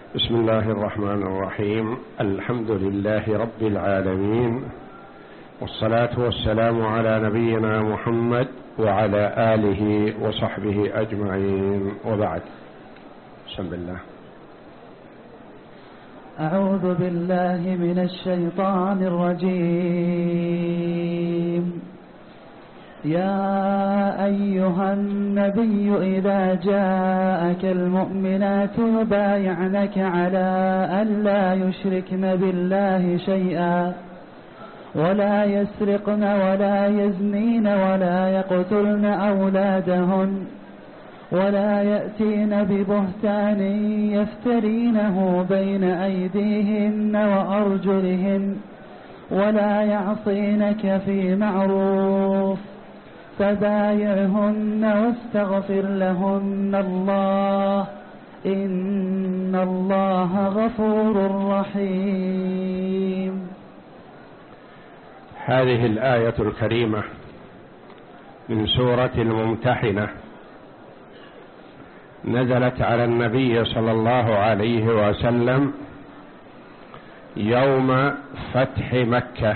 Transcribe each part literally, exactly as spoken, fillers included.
بسم الله الرحمن الرحيم. الحمد لله رب العالمين، والصلاة والسلام على نبينا محمد وعلى آله وصحبه أجمعين، وبعد. بسم الله. أعوذ بالله من الشيطان الرجيم. يا أيها النبي إذا جاءك المؤمنات يبايعنك على أن لا يشركن بالله شيئا ولا يسرقن ولا يزنين ولا يقتلن أولادهن ولا يأتين ببهتان يفترينه بين أيديهن وأرجلهن ولا يعصينك في معروف فبايعهن واستغفر لهن الله إن الله غفور رحيم. هذه الآية الكريمة من سورة الممتحنة نزلت على النبي صلى الله عليه وسلم يوم فتح مكة،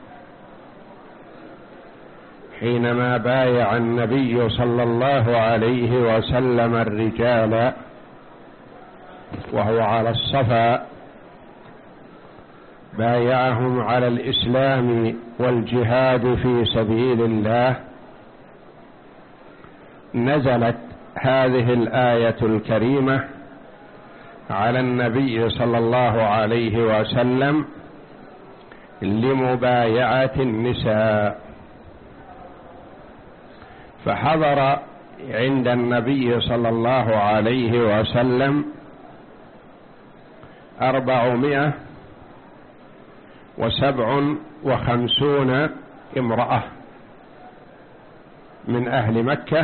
حينما بايع النبي صلى الله عليه وسلم الرجال وهو على الصفا، بايعهم على الإسلام والجهاد في سبيل الله. نزلت هذه الآية الكريمة على النبي صلى الله عليه وسلم لمبايعة النساء، فحضر عند النبي صلى الله عليه وسلم أربعمائة وسبع وخمسون امرأة من أهل مكة،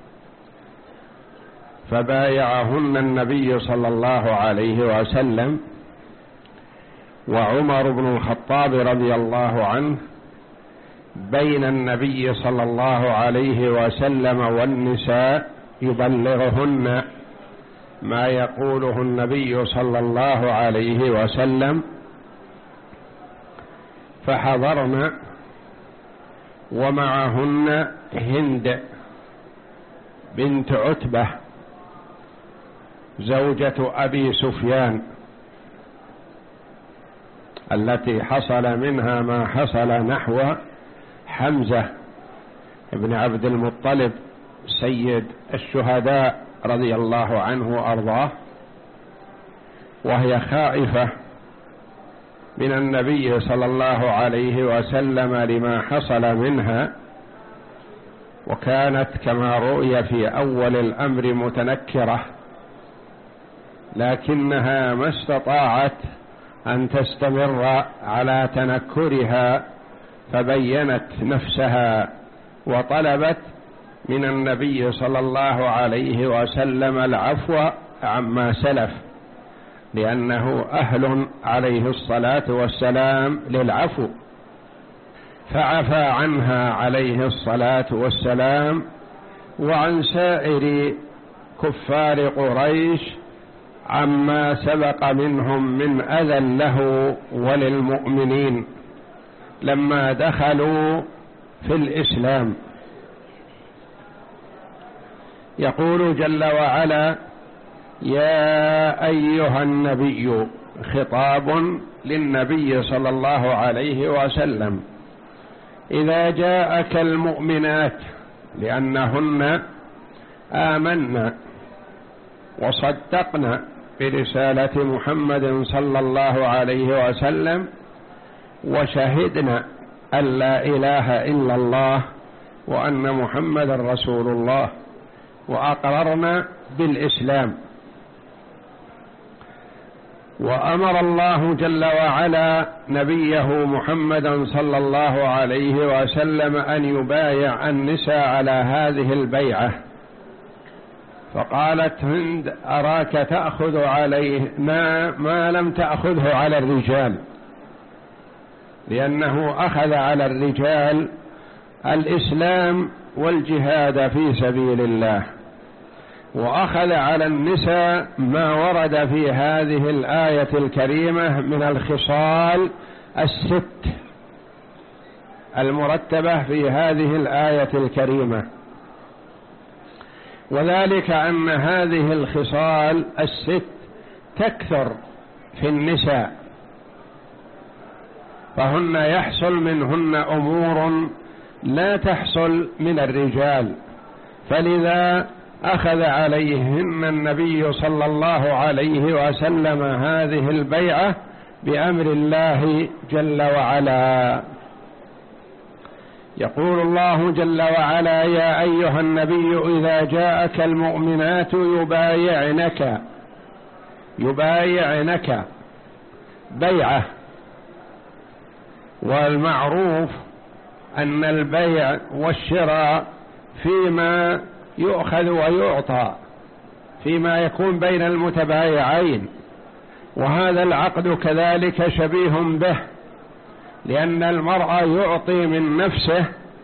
فبايعهن النبي صلى الله عليه وسلم، وعمر بن الخطاب رضي الله عنه بين النبي صلى الله عليه وسلم والنساء يبلغهن ما يقوله النبي صلى الله عليه وسلم، فحضرن ومعهن هند بنت عتبة زوجة أبي سفيان التي حصل منها ما حصل نحو حمزة ابن عبد المطلب سيد الشهداء رضي الله عنه وأرضاه، وهي خائفة من النبي صلى الله عليه وسلم لما حصل منها، وكانت كما رؤي في أول الأمر متنكرة، لكنها ما استطاعت أن تستمر على تنكرها، فبينت نفسها وطلبت من النبي صلى الله عليه وسلم العفو عما سلف، لأنه أهل عليه الصلاة والسلام للعفو، فعفى عنها عليه الصلاة والسلام وعن سائر كفار قريش عما سبق منهم من أذى له وللمؤمنين لما دخلوا في الإسلام. يقول جل وعلا: يا أيها النبي، خطاب للنبي صلى الله عليه وسلم، إذا جاءك المؤمنات، لأنهن آمنا وصدقنا برسالة محمد صلى الله عليه وسلم، وشهدنا أن لا إله إلا الله وأن محمد رسول الله، وأقررنا بالإسلام. وأمر الله جل وعلا نبيه محمدا صلى الله عليه وسلم أن يبايع النساء على هذه البيعة، فقالت هند: أراك تأخذ عليه ما, ما لم تأخذه على الرجال، لأنه أخذ على الرجال الإسلام والجهاد في سبيل الله، وأخذ على النساء ما ورد في هذه الآية الكريمة من الخصال الست المرتبة في هذه الآية الكريمة، وذلك أن هذه الخصال الست تكثر في النساء، فهن يحصل منهن أمور لا تحصل من الرجال، فلذا أخذ عليهن النبي صلى الله عليه وسلم هذه البيعة بأمر الله جل وعلا. يقول الله جل وعلا: يا أيها النبي إذا جاءك المؤمنات يبايعنك يبايعنك بيعة. والمعروف أن البيع والشراء فيما يؤخذ ويعطى، فيما يكون بين المتبايعين، وهذا العقد كذلك شبيه به، لأن المرء يعطي من نفسه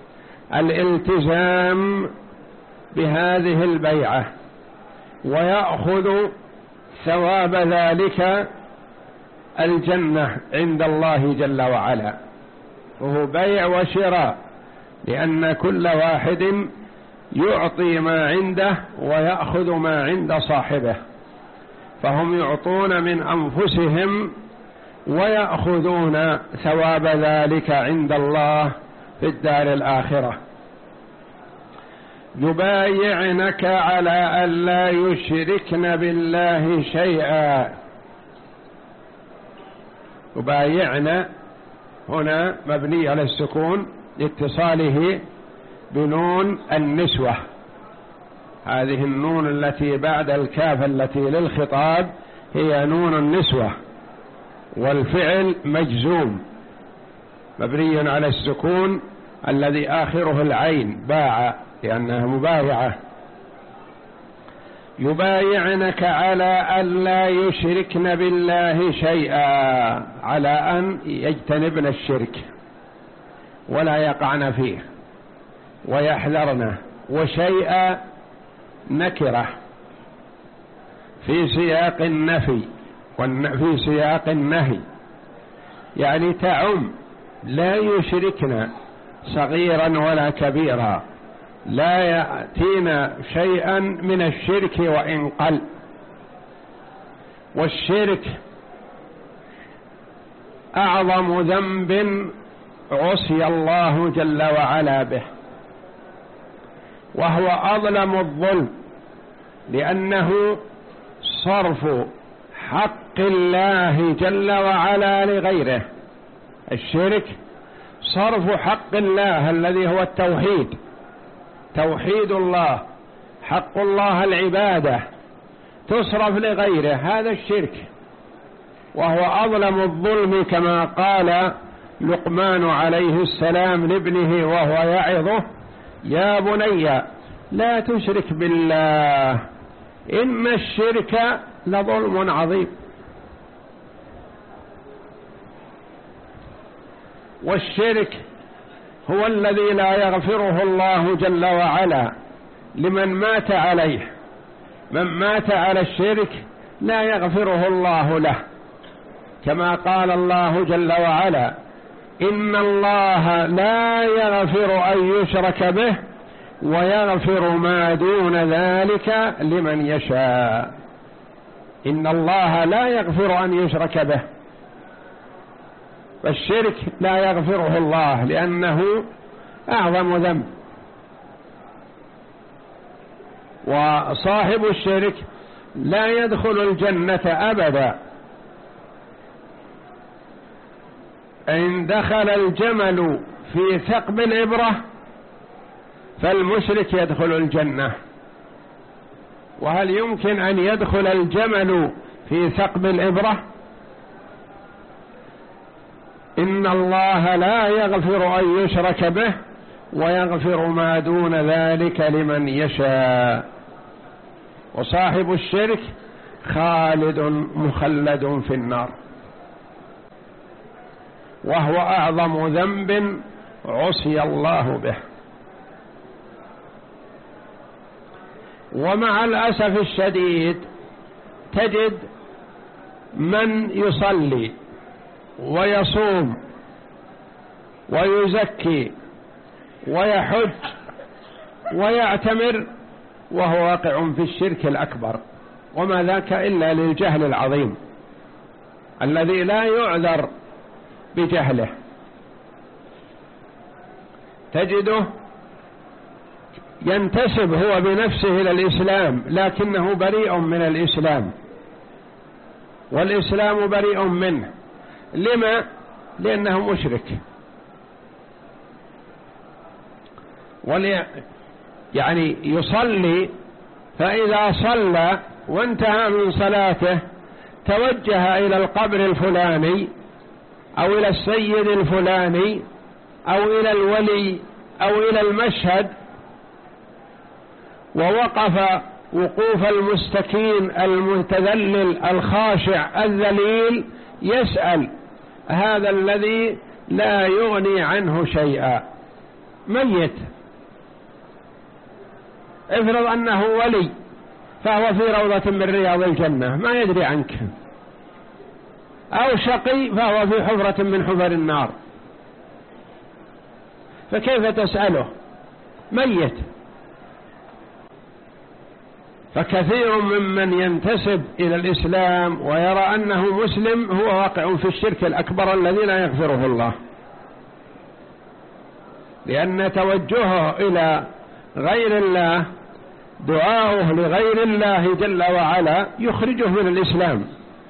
الالتزام بهذه البيعة ويأخذ ثواب ذلك الجنة عند الله جل وعلا، وهو بيع وشراء، لأن كل واحد يعطي ما عنده ويأخذ ما عند صاحبه، فهم يعطون من أنفسهم ويأخذون ثواب ذلك عند الله في الدار الآخرة. يبايعنك على ألا يشركن بالله شيئا. يبايعن هنا مبني على السكون لاتصاله بنون النسوة، هذه النون التي بعد الكاف التي للخطاب هي نون النسوة، والفعل مجزوم مبني على السكون الذي آخره العين باع لأنها مبايعة. يبايعنك على ألا يشركن بالله شيئا، على أن يجتنبن الشرك ولا يقعن فيه ويحذرنه، وشيئا نكرة في سياق النفي وفي سياق النهي، يعني تعم، لا يشركن صغيرا ولا كبيرا، لا يأتينا شيئا من الشرك وإن قل. والشرك أعظم ذنب عصي الله جل وعلا به، وهو أظلم الظلم، لأنه صرف حق الله جل وعلا لغيره. الشرك صرف حق الله الذي هو التوحيد، توحيد الله، حق الله العبادة تصرف لغيره، هذا الشرك، وهو أظلم الظلم، كما قال لقمان عليه السلام لابنه وهو يعظه: يا بني لا تشرك بالله إن الشرك لظلم عظيم. والشرك هو الذي لا يغفره الله جل وعلا لمن مات عليه، من مات على الشرك لا يغفره الله له، كما قال الله جل وعلا: إن الله لا يغفر أن يشرك به ويغفر ما دون ذلك لمن يشاء. إن الله لا يغفر أن يشرك به، فالشرك لا يغفره الله لأنه أعظم ذنب، وصاحب الشرك لا يدخل الجنة أبدا. إن دخل الجمل في ثقب الإبرة فالمشرك يدخل الجنة، وهل يمكن أن يدخل الجمل في ثقب الإبرة؟ إن الله لا يغفر أن يشرك به ويغفر ما دون ذلك لمن يشاء. وصاحب الشرك خالد مخلد في النار، وهو أعظم ذنب عصي الله به. ومع الأسف الشديد تجد من يصلي ويصوم ويزكي ويحج ويعتمر وهو واقع في الشرك الأكبر، وما ذاك إلا للجهل العظيم الذي لا يعذر بجهله. تجده ينتسب هو بنفسه إلى الإسلام لكنه بريء من الإسلام، والإسلام بريء منه. لما؟ لأنه مشرك. ولي يعني يصلي، فإذا صلى وانتهى من صلاته توجه إلى القبر الفلاني أو إلى السيد الفلاني أو إلى الولي أو إلى المشهد، ووقف وقوف المستكين المتذلل الخاشع الذليل يسأل هذا الذي لا يغني عنه شيئا، ميت. افرض أنه ولي فهو في روضة من رياض الجنة ما يدري عنك، أو شقي فهو في حفرة من حفر النار، فكيف تسأله؟ ميت. فكثير ممن ينتسب إلى الإسلام ويرى أنه مسلم هو واقع في الشرك الأكبر الذي لا يغفره الله، لأن توجهه إلى غير الله، دعاؤه لغير الله جل وعلا يخرجه من الإسلام.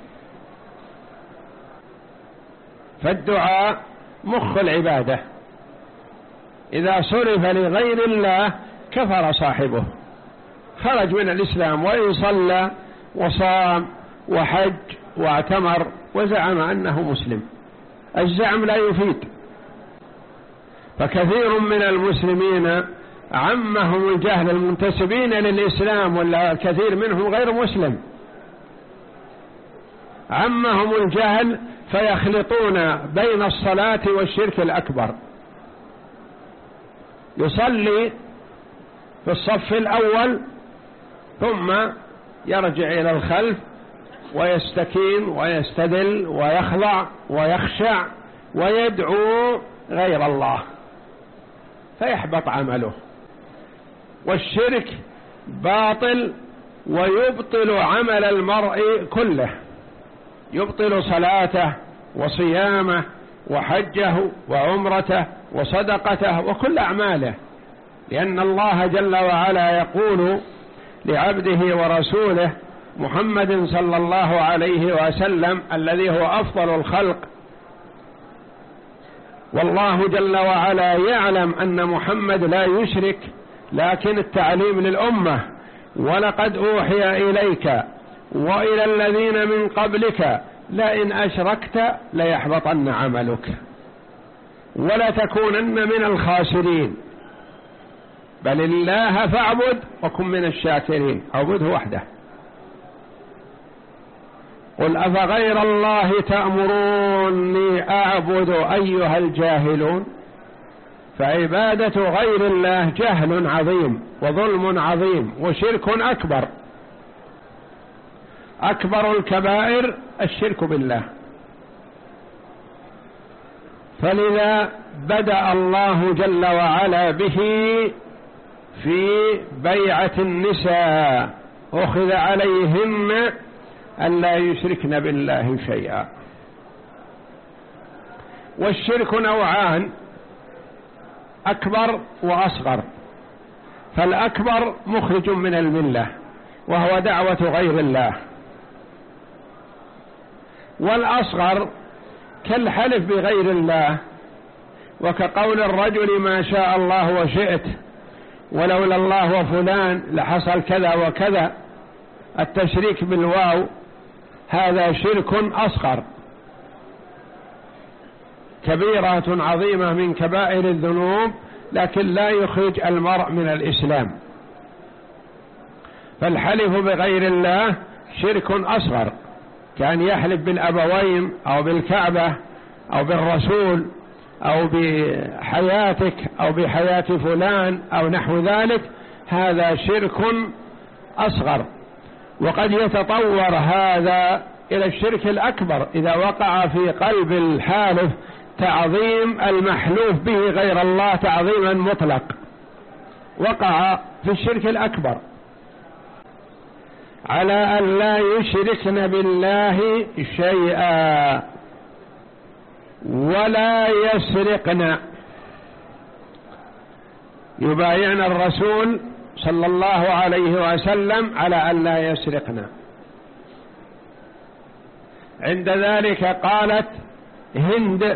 فالدعاء مخ العبادة، إذا صرف لغير الله كفر صاحبه، خرج من الإسلام، وإن صلى وصام وحج واعتمر وزعم أنه مسلم. الزعم لا يفيد. فكثير من المسلمين عمهم الجهل، المنتسبين للإسلام ولا كثير منهم غير مسلم، عمهم الجهل فيخلطون بين الصلاة والشرك الأكبر. يصلي في الصف الأول ثم يرجع إلى الخلف ويستكين ويستدل ويخضع ويخشع ويدعو غير الله، فيحبط عمله. والشرك باطل ويبطل عمل المرء كله، يبطل صلاته وصيامه وحجه وعمرته وصدقته وكل أعماله، لأن الله جل وعلا يقول لعبده ورسوله محمد صلى الله عليه وسلم الذي هو أفضل الخلق، والله جل وعلا يعلم أن محمد لا يشرك، لكن التعليم للأمة: ولقد أوحي إليك وإلى الذين من قبلك لئن أشركت ليحبطن عملك ولتكونن من الخاسرين، بل الله فاعبد وكن من الشاكرين. اعبده وحده. قل أفغير الله تأمروني أعبد أيها الجاهلون. فعبادة غير الله جهل عظيم وظلم عظيم وشرك أكبر. أكبر الكبائر الشرك بالله. فلذا بدأ الله جل وعلا به في بيعة النساء، أخذ عليهن أن لا يشركن بالله شيئا. والشرك نوعان: أكبر وأصغر. فالأكبر مخرج من الملة وهو دعوة غير الله، والأصغر كالحلف بغير الله، وكقول الرجل ما شاء الله وشئت ولولا الله وفلان لحصل كذا وكذا. التشريك بالواو هذا شرك أصغر، كبيرة عظيمة من كبائر الذنوب، لكن لا يخرج المرء من الإسلام. فالحلف بغير الله شرك أصغر، كان يحلف بالأبوين أو بالكعبة أو بالرسول أو بحياتك أو بحياة فلان أو نحو ذلك، هذا شرك أصغر. وقد يتطور هذا إلى الشرك الأكبر إذا وقع في قلب الحالف تعظيم المحلوف به غير الله تعظيما مطلق، وقع في الشرك الأكبر. على أن لا يشركن بالله شيئا ولا يسرقن. يبايعن الرسول صلى الله عليه وسلم على أن لا يسرقن. عند ذلك قالت هند: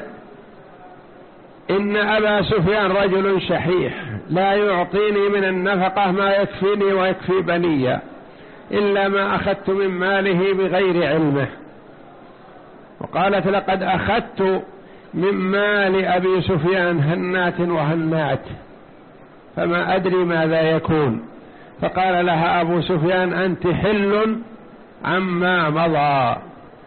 إن أبا سفيان رجل شحيح لا يعطيني من النفقة ما يكفيني ويكفي بني إلا ما أخذت من ماله بغير علمه. وقالت: لقد أخذت من مال أبي سفيان هنات وهنات فما أدري ماذا يكون. فقال لها أبو سفيان: أنت حل عما مضى.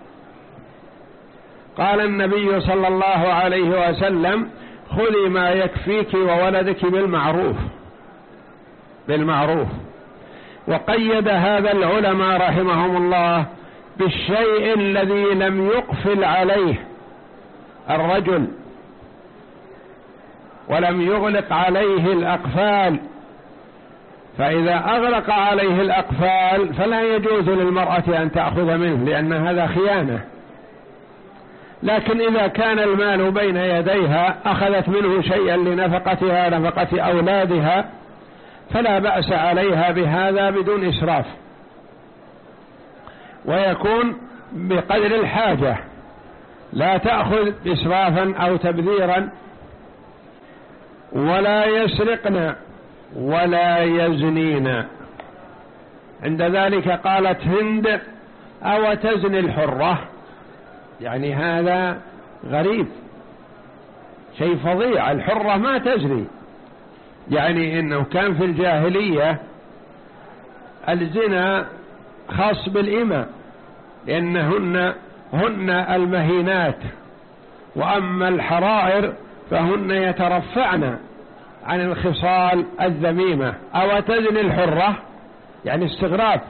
قال النبي صلى الله عليه وسلم: خذي ما يكفيك وولدك بالمعروف بالمعروف. وقيد هذا العلماء رحمهم الله بالشيء الذي لم يقفل عليه الرجل ولم يغلق عليه الأقفال، فإذا أغلق عليه الأقفال فلا يجوز للمرأة أن تأخذ منه لأن هذا خيانة. لكن إذا كان المال بين يديها أخذت منه شيئا لنفقتها نفقة أولادها فلا بأس عليها بهذا بدون إسراف، ويكون بقدر الحاجة، لا تأخذ إسرافا أو تبذيرا. ولا يسرقن ولا يزنين. عند ذلك قالت هند: أو تزني الحرة؟ يعني هذا غريب، شيء فظيع، الحرة ما تزني. يعني إنه كان في الجاهلية الزنا خاص بالإماء لأنهن هن المهينات، وأما الحرائر فهن يترفعن عن الخصال الذميمة. أو تزني الحرة يعني استغراب.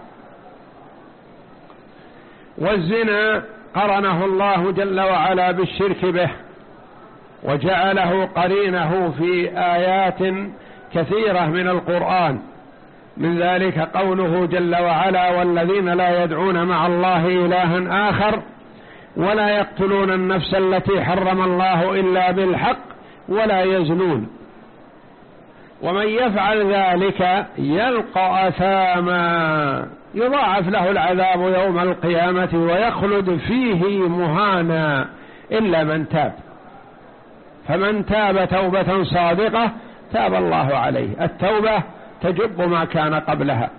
والزنا قرنه الله جل وعلا بالشرك به وجعله قرينه في آيات كثيرة من القرآن، من ذلك قوله جل وعلا: والذين لا يدعون مع الله إلها آخر ولا يقتلون النفس التي حرم الله إلا بالحق ولا يزنون ومن يفعل ذلك يلقى أثاما يضاعف له العذاب يوم القيامة ويخلد فيه مهانا إلا من تاب. فمن تاب توبة صادقة تاب الله عليه. التوبة تجب ما كان قبلها.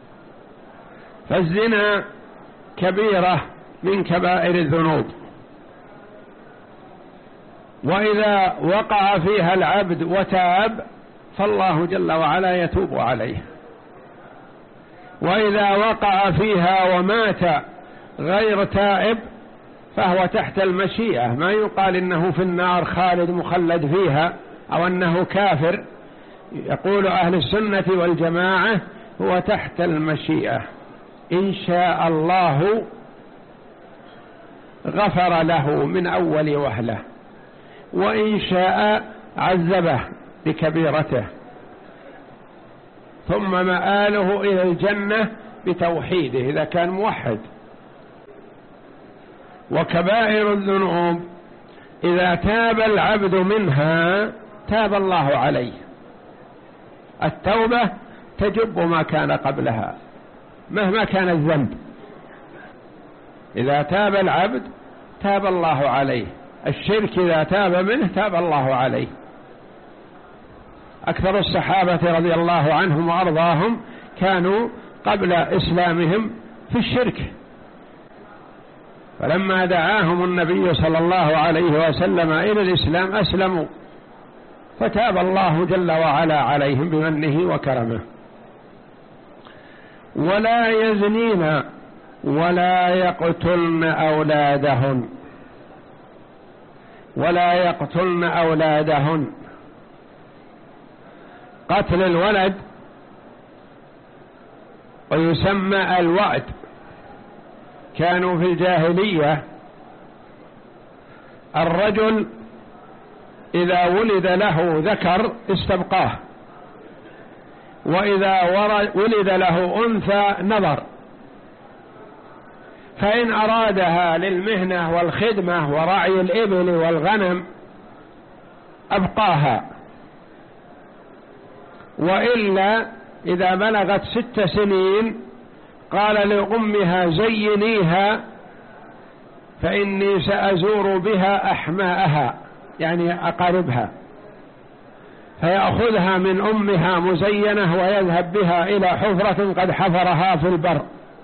فالزنا كبيرة من كبائر الذنوب، وإذا وقع فيها العبد وتاب فالله جل وعلا يتوب عليه. وإذا وقع فيها ومات غير تائب فهو تحت المشيئة، ما يقال إنه في النار خالد مخلد فيها أو أنه كافر. يقول أهل السنة والجماعة هو تحت المشيئة، إن شاء الله غفر له من أول وهلة، وإن شاء عذبه بكبيرته، ثم مآله إلى الجنة بتوحيده إذا كان موحد. وكبائر الذنوب إذا تاب العبد منها تاب الله عليه. التوبة تجب ما كان قبلها مهما كان الذنب. إذا تاب العبد تاب الله عليه. الشرك إذا تاب منه تاب الله عليه. أكثر الصحابة رضي الله عنهم وأرضاهم كانوا قبل إسلامهم في الشرك، فلما دعاهم النبي صلى الله عليه وسلم إلى الإسلام أسلموا، فتاب الله جل وعلا عليهم بمنه وكرمه. ولا يزنين ولا يقتلن أولادهن ولا يقتلن أولادهن. قتل الولد ويسمى الوأد. كانوا في الجاهلية الرجل إذا ولد له ذكر استبقاه، وإذا ولد له أنثى نظر، فإن أرادها للمهنة والخدمة ورعي الإبل والغنم أبقاها، وإلا إذا بلغت ست سنين قال لأمها زينيها فإني سأزور بها أحماءها، يعني أقاربها، فيأخذها من أمها مزينة ويذهب بها إلى حفرة قد حفرها في البر،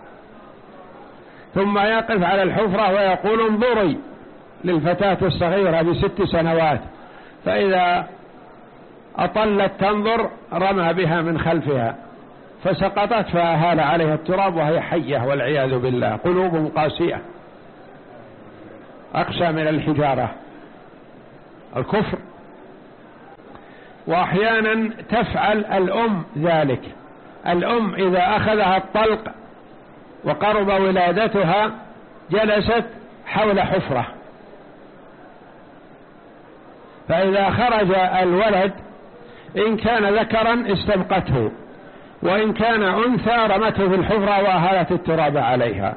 ثم يقف على الحفرة ويقول انظري للفتاة الصغيرة بست سنوات، فإذا أطلت تنظر رمى بها من خلفها فسقطت فأهال عليها التراب وهي حية والعياذ بالله. قلوب قاسية أقسى من الحجارة، الكفر. وأحيانا تفعل الأم ذلك، الأم إذا أخذها الطلق وقرب ولادتها جلست حول حفرة، فإذا خرج الولد إن كان ذكرا استبقته، وإن كان أنثى رمته في الحفرة وأهالت التراب عليها.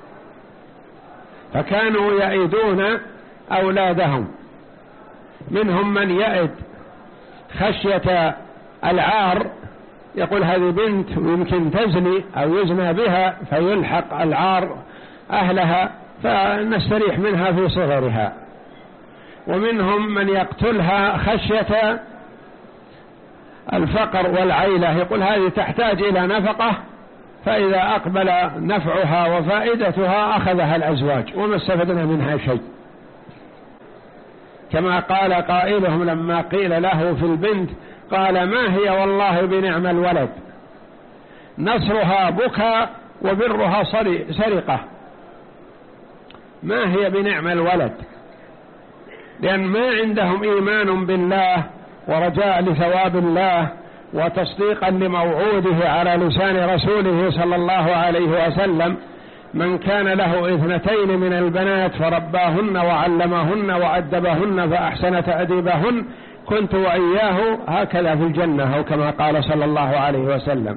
فكانوا يئدون أولادهم، منهم من يئد خشية العار، يقول هذه بنت يمكن تزني أو يزنى بها فيلحق العار أهلها فنستريح منها في صغرها، ومنهم من يقتلها خشية الفقر والعيلة، يقول هذه تحتاج إلى نفقة، فإذا أقبل نفعها وفائدتها أخذها الأزواج وما استفدنا منها شيء. كما قال قائلهم لما قيل له في البنت قال ما هي والله بنعم الولد، نصرها بكى وبرها سرقة. ما هي بنعم الولد، لأن ما عندهم إيمان بالله ورجاء لثواب الله وتصديقا لموعوده على لسان رسوله صلى الله عليه وسلم: من كان له اثنتين من البنات فرباهن وعلمهن وأدبهن فأحسن تأديبهن كنت وإياه هكذا في الجنة، أو كما قال صلى الله عليه وسلم.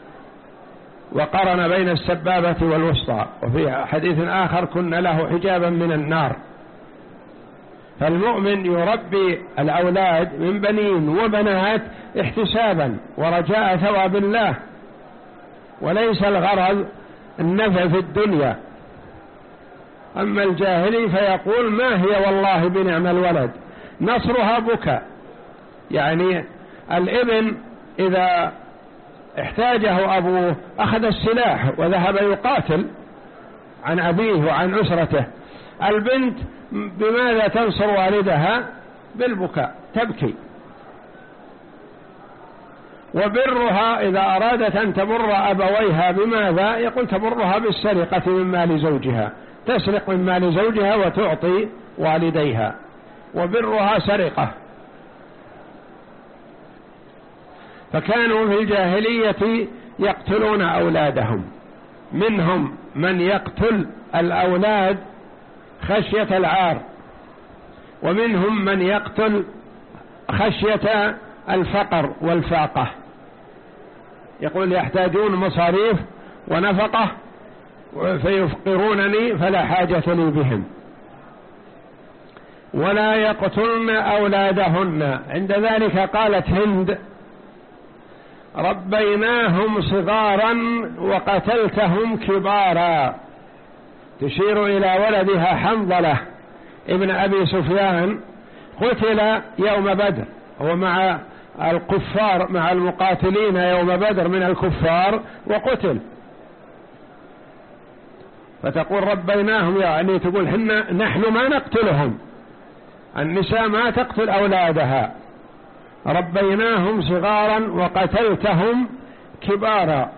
وقرن بين السبابة والوسطى، وفي حديث آخر كن له حجابا من النار. فالمؤمن يربي الأولاد من بنين وبنات احتسابا ورجاء ثواب الله، وليس الغرض النفع في الدنيا. أما الجاهلي فيقول ما هي والله بنعم الولد، نصرها بكى، يعني الابن إذا احتاجه أبوه أخذ السلاح وذهب يقاتل عن أبيه وعن أسرته. البنت بماذا تنصر والدها؟ بالبكاء، تبكي. وبرها إذا أرادت أن تبر أبويها بماذا؟ يقول تبرها بالسرقة من مال زوجها، تسرق من مال زوجها وتعطي والديها، وبرها سرقة. فكانوا في الجاهلية يقتلون أولادهم، منهم من يقتل الأولاد خشية العار، ومنهم من يقتل خشية الفقر والفاقة، يقول يحتاجون مصاريف ونفقة فيفقرونني فلا حاجة لي بهم. ولا يقتلن أولادهن. عند ذلك قالت هند: ربيناهم صغارا وقتلتهم كبارا، تشير إلى ولدها حنظلة ابن أبي سفيان، قتل يوم بدر، هو مع الكفار مع المقاتلين يوم بدر من الكفار وقتل. فتقول ربيناهم، يعني تقول حنا نحن ما نقتلهم، النساء ما تقتل أولادها. ربيناهم صغارا وقتلتهم كبارا.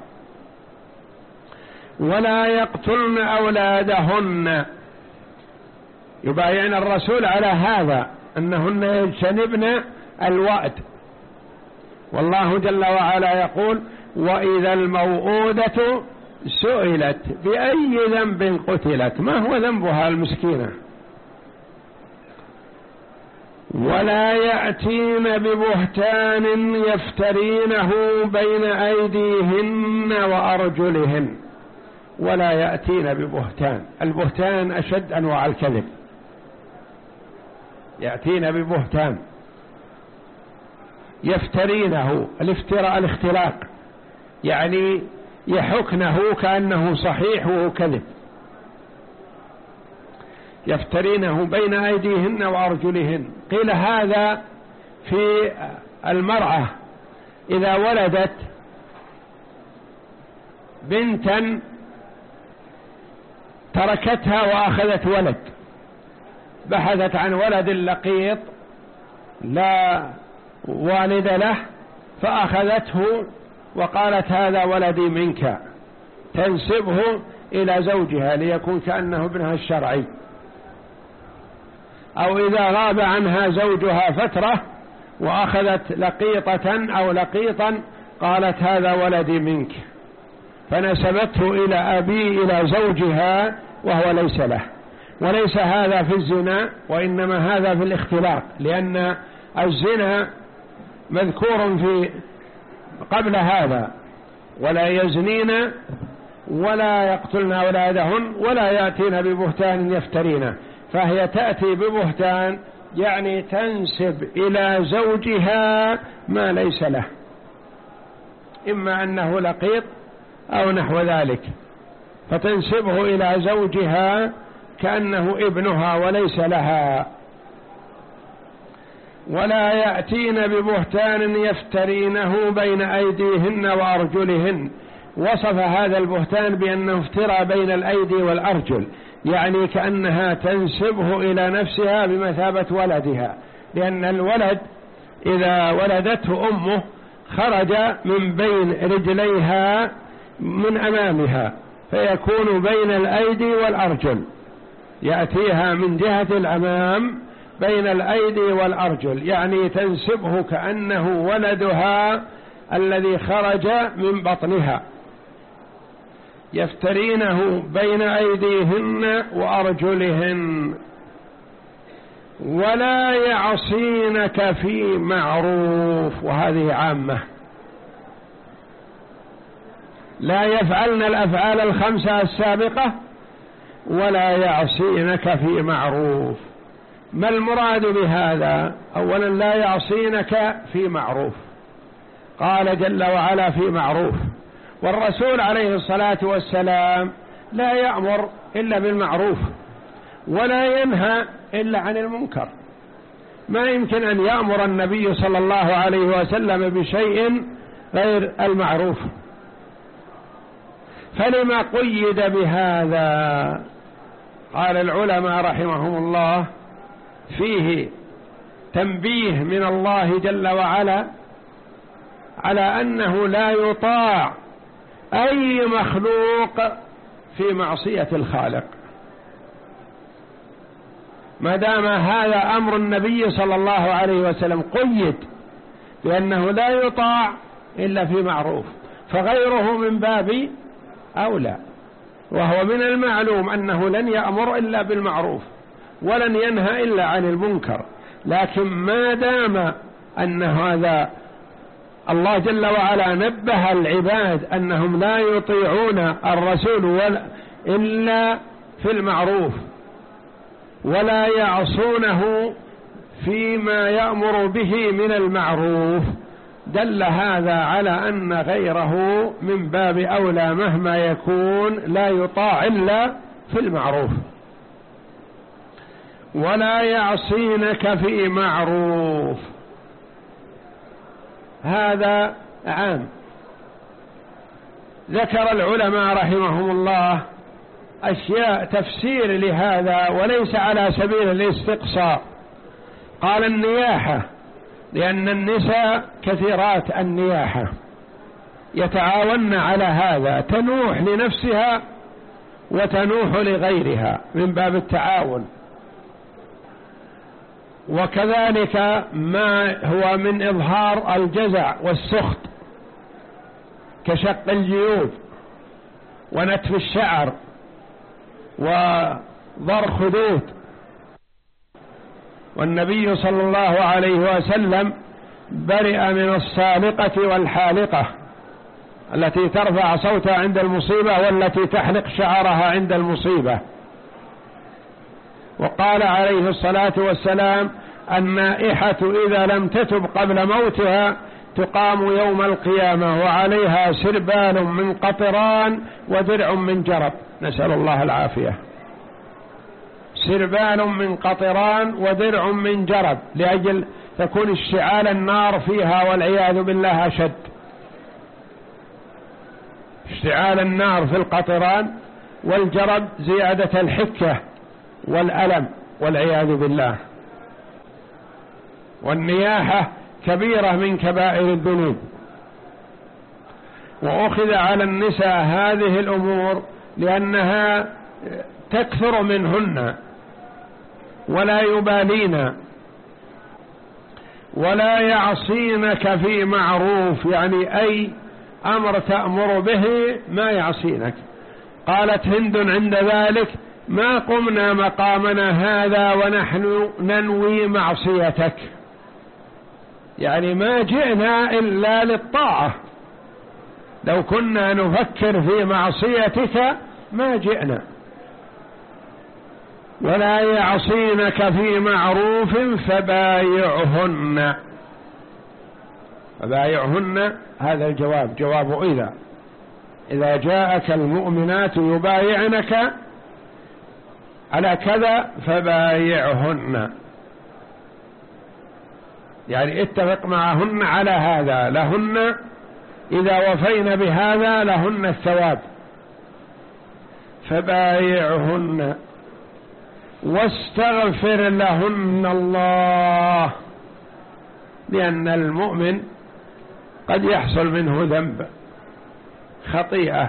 ولا يقتلن أولادهن، يبايعن الرسول على هذا أنهن يجتنبن الوأد. والله جل وعلا يقول: وإذا الموءودة سئلت بأي ذنب قتلت، ما هو ذنبها المسكينة؟ ولا يأتين ببهتان يفترينه بين أيديهن وأرجلهن. ولا يأتين ببهتان، البهتان أشد أنواع الكذب. يأتين ببهتان يفترينه، الافتراء الاختلاق، يعني يحكنه كأنه صحيح وهو كذب. يفترينه بين أيديهن وأرجلهن. قيل هذا في المرأة إذا ولدت بنتا تركتها وأخذت ولد، بحثت عن ولد لقيط لا والد له فأخذته وقالت هذا ولدي منك، تنسبه إلى زوجها ليكون كأنه ابنها الشرعي. أو إذا غاب عنها زوجها فترة وأخذت لقيطة أو لقيطا قالت هذا ولدي منك، فنسبته إلى أبي إلى زوجها وهو ليس له. وليس هذا في الزنا، وإنما هذا في الاختلاق، لأن الزنا مذكور في قبل هذا: ولا يزنين ولا يقتلن أولادهن ولا يأتين ببهتان يفترينه. فهي تأتي ببهتان يعني تنسب إلى زوجها ما ليس له، إما أنه لقيط أو نحو ذلك، فتنسبه إلى زوجها كأنه ابنها وليس لها. ولا يأتين ببهتان يفترينه بين أيديهن وأرجلهن. وصف هذا البهتان بأنه افترى بين الأيدي والأرجل، يعني كأنها تنسبه إلى نفسها بمثابة ولدها، لأن الولد إذا ولدته أمه خرج من بين رجليها من أمامها، فيكون بين الأيدي والأرجل، يأتيها من جهة الأمام بين الأيدي والأرجل، يعني تنسبه كأنه ولدها الذي خرج من بطنها. يفترينه بين أيديهن وأرجلهن. ولا يعصينك في معروف، وهذه عامة، لا يفعلن الأفعال الخمسة السابقة ولا يعصينك في معروف. ما المراد بهذا؟ أولا لا يعصينك في معروف، قال جل وعلا في معروف، والرسول عليه الصلاة والسلام لا يأمر إلا بالمعروف ولا ينهى إلا عن المنكر. ما يمكن أن يأمر النبي صلى الله عليه وسلم بشيء غير المعروف، فلما قيد بهذا؟ قال العلماء رحمهم الله فيه تنبيه من الله جل وعلا على أنه لا يطاع أي مخلوق في معصية الخالق، ما دام هذا أمر النبي صلى الله عليه وسلم قيد بأنه لا يطاع إلا في معروف، فغيره من باب أولى. وهو من المعلوم أنه لن يأمر إلا بالمعروف ولن ينهى إلا عن المنكر، لكن ما دام أن هذا الله جل وعلا نبه العباد أنهم لا يطيعون الرسول إلا في المعروف ولا يعصونه فيما يأمر به من المعروف، دل هذا على أن غيره من باب أولى مهما يكون لا يطاع إلا في المعروف. ولا يعصينك في معروف، هذا عام. ذكر العلماء رحمهم الله أشياء تفسير لهذا وليس على سبيل الاستقصاء. قال النياحة، لأن النساء كثيرات النياحة يتعاون على هذا، تنوح لنفسها وتنوح لغيرها من باب التعاون. وكذلك ما هو من إظهار الجزع والسخط كشق الجيوب ونتف الشعر وضر خدود. والنبي صلى الله عليه وسلم برئ من الصالقة والحالقة التي ترفع صوتها عند المصيبة والتي تحلق شعرها عند المصيبة. وقال عليه الصلاة والسلام: النائحة إذا لم تتب قبل موتها تقام يوم القيامة وعليها سربال من قطران ودرع من جرب، نسأل الله العافية. سربال من قطران ودرع من جرب، لأجل تكون اشتعال النار فيها والعياذ بالله أشد. اشتعال النار في القطران، والجرب زيادة الحكة والألم والعياذ بالله. والنياحة كبيرة من كبائر الذنوب. وأخذ على النساء هذه الأمور لأنها تكثر منهن ولا يبالين ولا يعصينك في معروف، يعني أي أمر تأمر به ما يعصينك. قالت هند عند ذلك: ما قمنا مقامنا هذا ونحن ننوي معصيتك، يعني ما جئنا إلا للطاعة، لو كنا نفكر في معصيتك ما جئنا. ولا يعصينك في معروف فبايعهن. فبايعهن هذا الجواب، جواب إذا إذا جاءك المؤمنات يبايعنك على كذا فبايعهن، يعني اتفق معهن على هذا، لهن إذا وفين بهذا لهن الثواب. فبايعهن واستغفر لهن الله، لأن المؤمن قد يحصل منه ذنب خطيئة،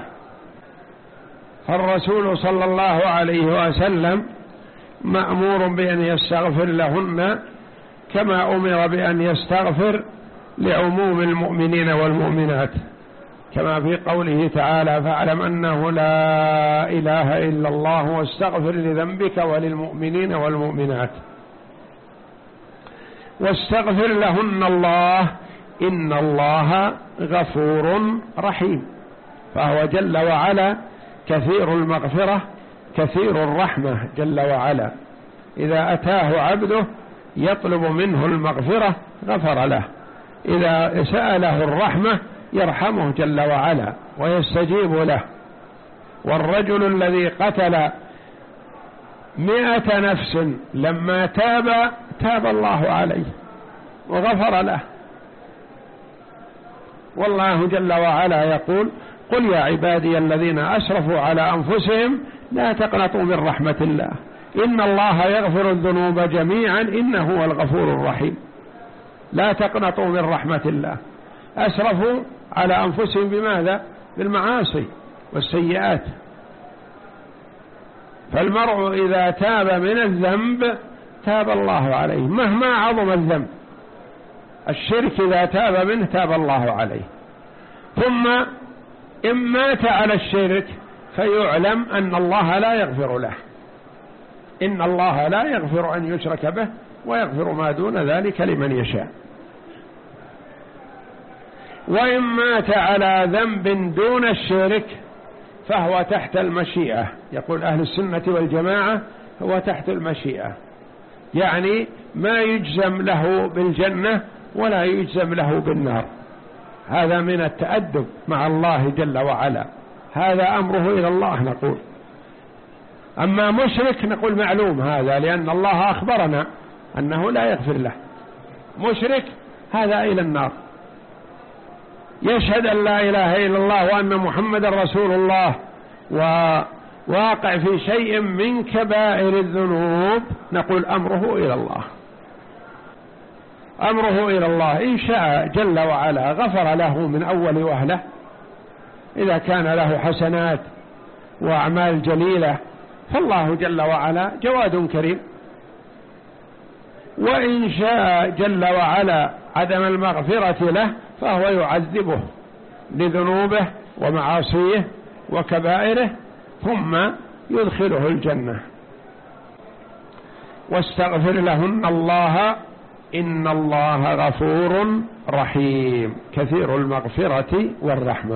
فالرسول صلى الله عليه وسلم مأمور بأن يستغفر لهن كما أمر بأن يستغفر لعموم المؤمنين والمؤمنات، كما في قوله تعالى: فاعلم أنه لا إله إلا الله واستغفر لذنبك وللمؤمنين والمؤمنات. واستغفر لهن الله إن الله غفور رحيم، فهو جل وعلا كثير المغفرة كثير الرحمة جل وعلا. إذا أتاه عبده يطلب منه المغفرة غفر له، إذا سأله الرحمة يرحمه جل وعلا ويستجيب له. والرجل الذي قتل مئة نفس لما تاب تاب الله عليه وغفر له. والله جل وعلا يقول: قل يا عبادي الذين أسرفوا على أنفسهم لا تقنطوا من رحمة الله إن الله يغفر الذنوب جميعا إنه هو الغفور الرحيم. لا تقنطوا من رحمة الله. أسرفوا على أنفسهم بماذا؟ بالمعاصي والسيئات. فالمرء إذا تاب من الذنب تاب الله عليه مهما عظم الذنب. الشرك إذا تاب منه تاب الله عليه. ثم إن مات على الشرك فيعلم أن الله لا يغفر له، إن الله لا يغفر أن يشرك به ويغفر ما دون ذلك لمن يشاء. وإن مات على ذنب دون الشرك فهو تحت المشيئة. يقول أهل السنة والجماعة هو تحت المشيئة، يعني ما يجزم له بالجنة ولا يجزم له بالنار. هذا من التأدب مع الله جل وعلا، هذا أمره إلى الله نقول. أما مشرك نقول معلوم هذا، لأن الله أخبرنا أنه لا يغفر له. مشرك هذا إلى النار. يشهد أن لا إله إلا الله وأن محمد رسول الله وواقع في شيء من كبائر الذنوب نقول أمره إلى الله، أمره إلى الله. إن شاء جل وعلا غفر له من أول وهلة إذا كان له حسنات وأعمال جليلة، فالله جل وعلا جواد كريم. وإن شاء جل وعلا عدم المغفرة له فهو يعذبه لذنوبه ومعاصيه وكبائره ثم يدخله الجنة. واستغفر لهن الله إن الله غفور رحيم كثير المغفرة والرحمة.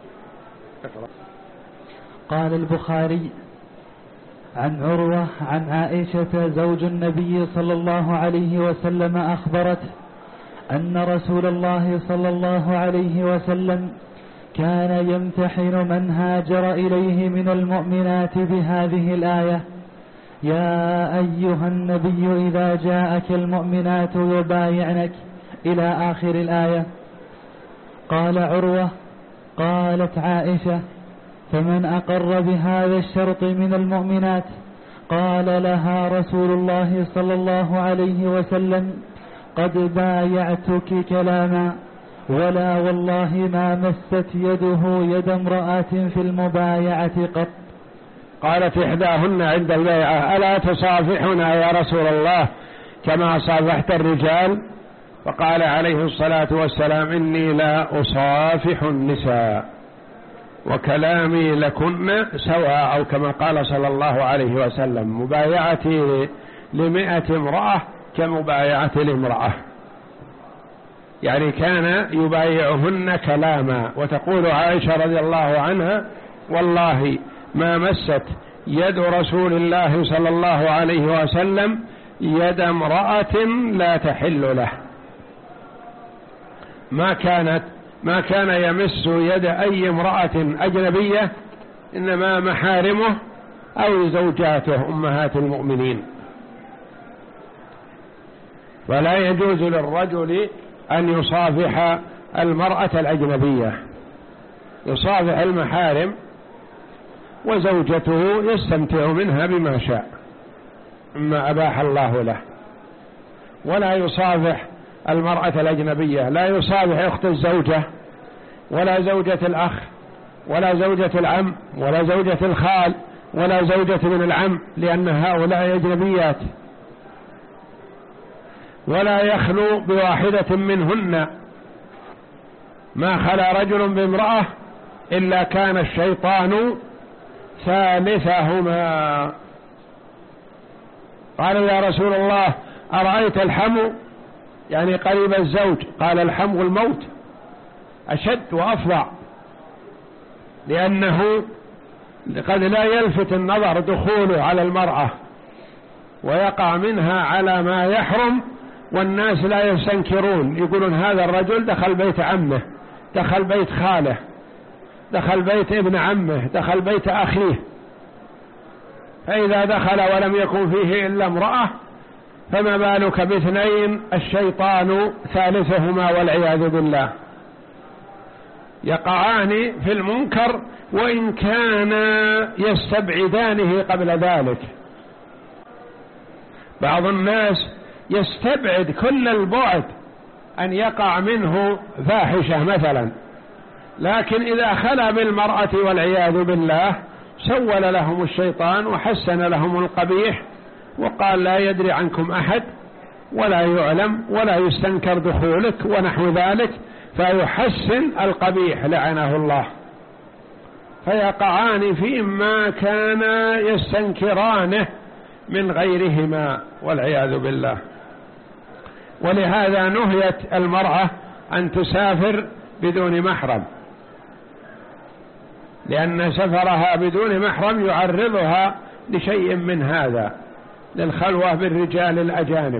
قال البخاري عن عروة عن عائشة زوج النبي صلى الله عليه وسلم أخبرت أن رسول الله صلى الله عليه وسلم كان يمتحن من هاجر إليه من المؤمنات بهذه الآية: يا أيها النبي إذا جاءك المؤمنات يبايعنك إلى آخر الآية. قال عروة: قالت عائشة: فمن أقر بهذا الشرط من المؤمنات؟ قال لها رسول الله صلى الله عليه وسلم: قد بايعتك كلاما، ولا والله ما مست يده يد امرأة في المبايعة قط. قالت إحداهن عند البيعة: ألا تصافحنا يا رسول الله كما صافحت الرجال؟ فقال عليه الصلاة والسلام: إني لا أصافح النساء وكلامي لكن سواء، أو كما قال صلى الله عليه وسلم: مبايعتي لمئة امرأة كمبايعة لامرأة. يعني كان يبايعهن كلاما. وتقول عائشة رضي الله عنها: والله ما مست يد رسول الله صلى الله عليه وسلم يد امرأة لا تحل له. ما كانت ما كان يمس يد أي امرأة أجنبية، إنما محارمه أو زوجاته أمهات المؤمنين. ولا يجوز للرجل أن يصافح المرأة الأجنبية، يصافح المحارم، وزوجته يستمتع منها بما شاء مما أباح الله له. ولا يصافح المرأة الأجنبية، لا يصافح أخت الزوجة ولا زوجة الأخ ولا زوجة العم ولا زوجة الخال ولا زوجة من العم، لأن هؤلاء أجنبيات. ولا يخلو بواحدة منهن، ما خلا رجل بامرأة إلا كان الشيطان ثالثهما. قال: يا رسول الله أرأيت الحمو، يعني قريب الزوج؟ قال: الحمو الموت أشد وأفظع، لأنه قد لا يلفت النظر دخوله على المرأة ويقع منها على ما يحرم، والناس لا يستنكرون، يقولون هذا الرجل دخل بيت عمه، دخل بيت خاله، دخل بيت ابن عمه، دخل بيت أخيه. فإذا دخل ولم يكن فيه إلا امرأة، فما بالك باثنين الشيطان ثالثهما والعياذ بالله. يقعان في المنكر وإن كان يستبعدانه قبل ذلك. بعض الناس يستبعد كل البعد أن يقع منه فاحشة مثلا، لكن إذا خلا بالمرأة والعياذ بالله سول لهم الشيطان وحسن لهم القبيح، وقال: لا يدري عنكم أحد ولا يعلم ولا يستنكر دخولك ونحو ذلك، فيحسن القبيح لعنه الله. فيقعان فيما كان يستنكرانه من غيرهما والعياذ بالله. ولهذا نهيت المرأة أن تسافر بدون محرم، لأن سفرها بدون محرم يعرضها لشيء من هذا، للخلوة بالرجال الأجانب.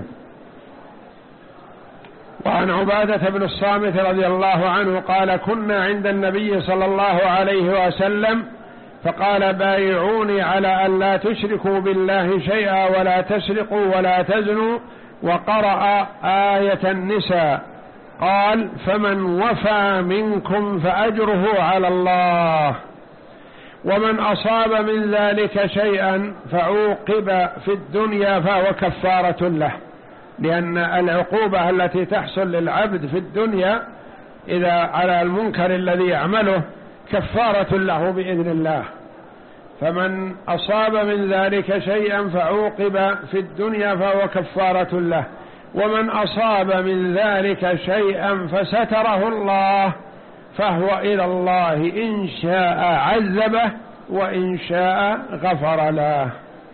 وعن عبادة بن الصامت رضي الله عنه قال: كنا عند النبي صلى الله عليه وسلم فقال: بايعوني على أن لا تشركوا بالله شيئا ولا تسرقوا ولا تزنوا، وقرأ آية النساء. قال: فمن وفى منكم فأجره على الله، ومن أصاب من ذلك شيئا فعوقب في الدنيا فهو كفارة له. لأن العقوبة التي تحصل للعبد في الدنيا إذا على المنكر الذي يعمله كفارة له بإذن الله. فمن أصاب من ذلك شيئا فعوقب في الدنيا فهو كفارة له، ومن أصاب من ذلك شيئا فستره الله فهو إلى الله إن شاء عذبه وإن شاء غفر له.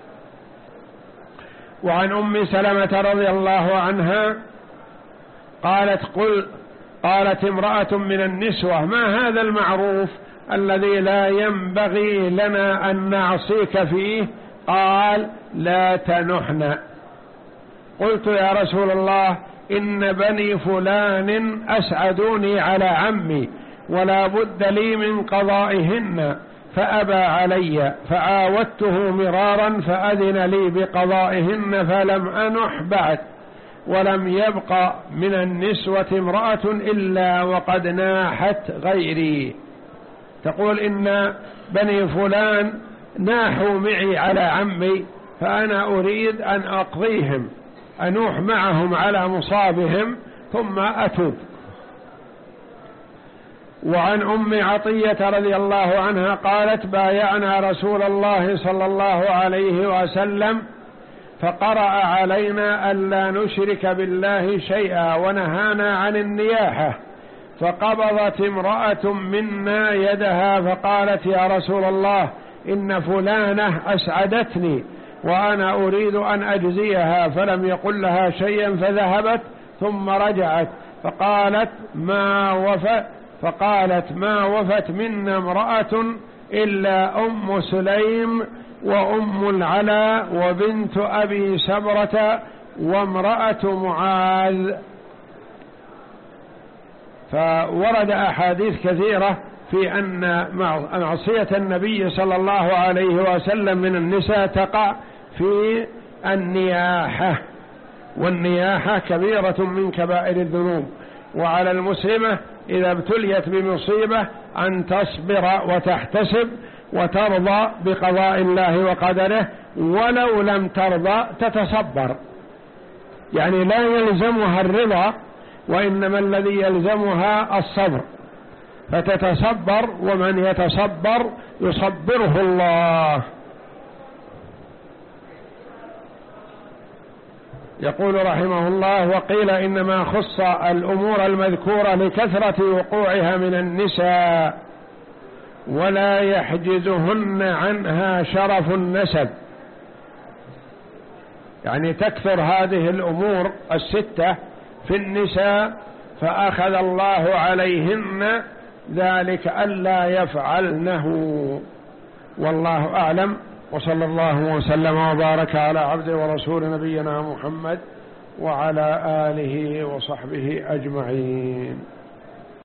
وعن أم سلمة رضي الله عنها قالت قل قالت امرأة من النسوة: ما هذا المعروف الذي لا ينبغي لنا أن نعصيك فيه؟ قال: لا تنحن. قلت: يا رسول الله، إن بني فلان أسعدوني على عمي ولا بد لي من قضائهن، فأبى علي، فعاودته مرارا فأذن لي بقضائهن فلم أنح بعد، ولم يبق من النسوة امرأة إلا وقد ناحت غيري. تقول: إن بني فلان ناحوا معي على عمي، فأنا أريد أن أقضيهم، أنوح معهم على مصابهم ثم أتوب. وعن أم عطية رضي الله عنها قالت: بايعنا رسول الله صلى الله عليه وسلم فقرأ علينا ألا نشرك بالله شيئا ونهانا عن النياحة، فقبضت امرأة منا يدها فقالت: يا رسول الله، إن فلانة أسعدتني وأنا أريد أن أجزيها، فلم يقل لها شيئا، فذهبت ثم رجعت فقالت: ما وفت فقالت ما وفت منا امرأة إلا أم سليم وأم العلاء وبنت أبي سبرة وامرأة معاذ. فورد أحاديث كثيرة في أن معصية النبي صلى الله عليه وسلم من النساء تقع في النياحة، والنياحة كبيرة من كبائر الذنوب. وعلى المسلمة إذا ابتليت بمصيبة أن تصبر وتحتسب وترضى بقضاء الله وقدره، ولو لم ترضى تتصبر، يعني لا يلزمها الرضا، وإنما الذي يلزمها الصبر، فتتصبر، ومن يتصبر يصبره الله. يقول رحمه الله: وقيل إنما خص الأمور المذكورة لكثرة وقوعها من النساء ولا يحجزهن عنها شرف النسب، يعني تكثر هذه الأمور الستة في النساء، فأخذ الله عليهن ذلك ألا يفعلنه. والله أعلم، وصلى الله وسلم وبارك على عبده ورسول نبينا محمد وعلى آله وصحبه أجمعين.